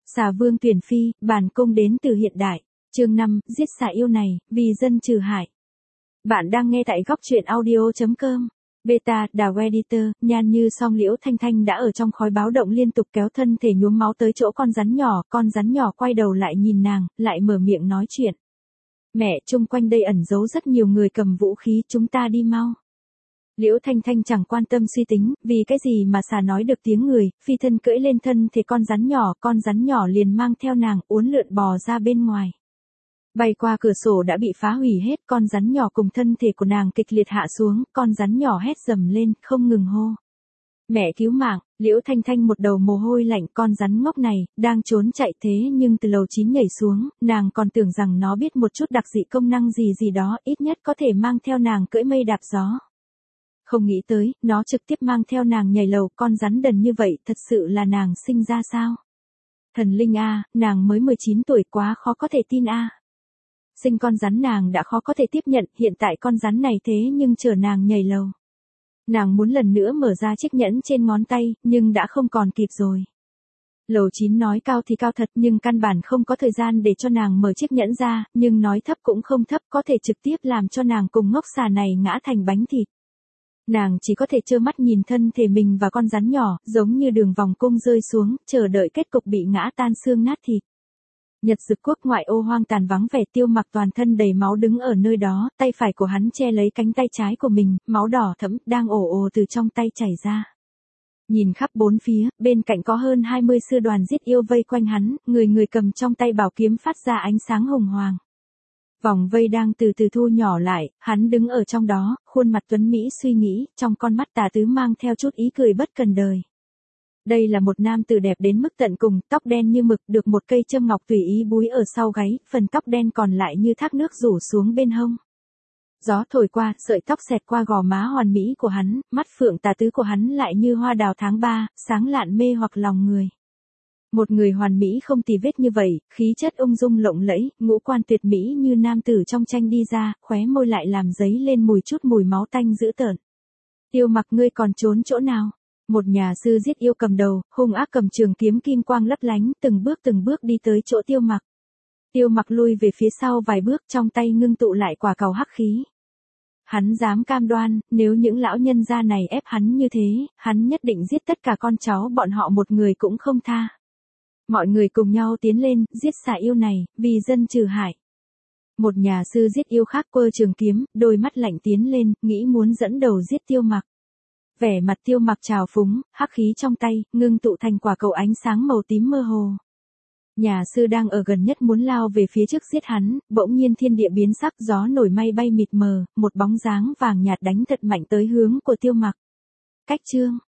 Xà vương tuyển phi, bản cung đến từ hiện đại. Chương 5, giết xà yêu này, vì dân trừ hại. Bạn đang nghe tại góc truyện audio.com. Beta, Đào Editor, Nhan Như Song Liễu Thanh Thanh đã ở trong khói báo động liên tục kéo thân thể nhuốm máu tới chỗ con rắn nhỏ quay đầu lại nhìn nàng, lại mở miệng nói chuyện. Mẹ, chung quanh đây ẩn giấu rất nhiều người cầm vũ khí, chúng ta đi mau. Liễu Thanh Thanh chẳng quan tâm suy tính, vì cái gì mà xà nói được tiếng người, phi thân cưỡi lên thân thể con rắn nhỏ liền mang theo nàng uốn lượn bò ra bên ngoài. Bay qua cửa sổ đã bị phá hủy hết, con rắn nhỏ cùng thân thể của nàng kịch liệt hạ xuống, con rắn nhỏ hét dầm lên, không ngừng hô. Mẹ cứu mạng, Liễu Thanh Thanh một đầu mồ hôi lạnh, con rắn ngốc này, đang trốn chạy thế nhưng từ lầu 9 nhảy xuống, nàng còn tưởng rằng nó biết một chút đặc dị công năng gì đó, ít nhất có thể mang theo nàng cưỡi mây đạp gió. Không nghĩ tới, nó trực tiếp mang theo nàng nhảy lầu, con rắn đần như vậy, thật sự là nàng sinh ra sao? Thần linh a, nàng mới 19 tuổi, quá khó có thể tin a. Sinh con rắn nàng đã khó có thể tiếp nhận, hiện tại con rắn này thế nhưng chở nàng nhảy lầu. Nàng muốn lần nữa mở ra chiếc nhẫn trên ngón tay, nhưng đã không còn kịp rồi. Lầu 9 nói cao thì cao thật, nhưng căn bản không có thời gian để cho nàng mở chiếc nhẫn ra, nhưng nói thấp cũng không thấp, có thể trực tiếp làm cho nàng cùng ngốc xà này ngã thành bánh thịt. Nàng chỉ có thể trơ mắt nhìn thân thể mình và con rắn nhỏ, giống như đường vòng cung rơi xuống, chờ đợi kết cục bị ngã tan xương nát thịt. Nhật Dực Quốc ngoại ô hoang tàn vắng vẻ, Tiêu Mặc toàn thân đầy máu đứng ở nơi đó, tay phải của hắn che lấy cánh tay trái của mình, máu đỏ thẫm đang ồ từ trong tay chảy ra. Nhìn khắp bốn phía, bên cạnh có hơn 20 sư đoàn giết yêu vây quanh hắn, người cầm trong tay bảo kiếm phát ra ánh sáng hồng hoàng. Vòng vây đang từ từ thu nhỏ lại, hắn đứng ở trong đó, khuôn mặt tuấn mỹ suy nghĩ, trong con mắt tà tứ mang theo chút ý cười bất cần đời. Đây là một nam tử đẹp đến mức tận cùng, tóc đen như mực, được một cây châm ngọc tùy ý búi ở sau gáy, phần tóc đen còn lại như thác nước rủ xuống bên hông. Gió thổi qua, sợi tóc xẹt qua gò má hoàn mỹ của hắn, mắt phượng tà tứ của hắn lại như hoa đào tháng 3, sáng lạn mê hoặc lòng người. Một người hoàn mỹ không tì vết như vậy, khí chất ung dung lộng lẫy, ngũ quan tuyệt mỹ như nam tử trong tranh đi ra, khóe môi lại làm dấy lên chút mùi máu tanh dữ tợn. Tiêu Mặc, ngươi còn trốn chỗ nào? Một nhà sư giết yêu cầm đầu, hung ác cầm trường kiếm kim quang lấp lánh, từng bước đi tới chỗ Tiêu Mặc. Tiêu Mặc lui về phía sau vài bước, trong tay ngưng tụ lại quả cầu hắc khí. Hắn dám cam đoan, nếu những lão nhân gia này ép hắn như thế, hắn nhất định giết tất cả con cháu bọn họ một người cũng không tha. Mọi người cùng nhau tiến lên, giết xà yêu này, vì dân trừ hại. Một nhà sư giết yêu khác quơ trường kiếm, đôi mắt lạnh tiến lên, nghĩ muốn dẫn đầu giết Tiêu Mặc. Vẻ mặt Tiêu Mặc trào phúng, hắc khí trong tay, ngưng tụ thành quả cầu ánh sáng màu tím mơ hồ. Nhà sư đang ở gần nhất muốn lao về phía trước giết hắn, bỗng nhiên thiên địa biến sắc, gió nổi mây bay mịt mờ, một bóng dáng vàng nhạt đánh thật mạnh tới hướng của Tiêu Mặc. Cách chương,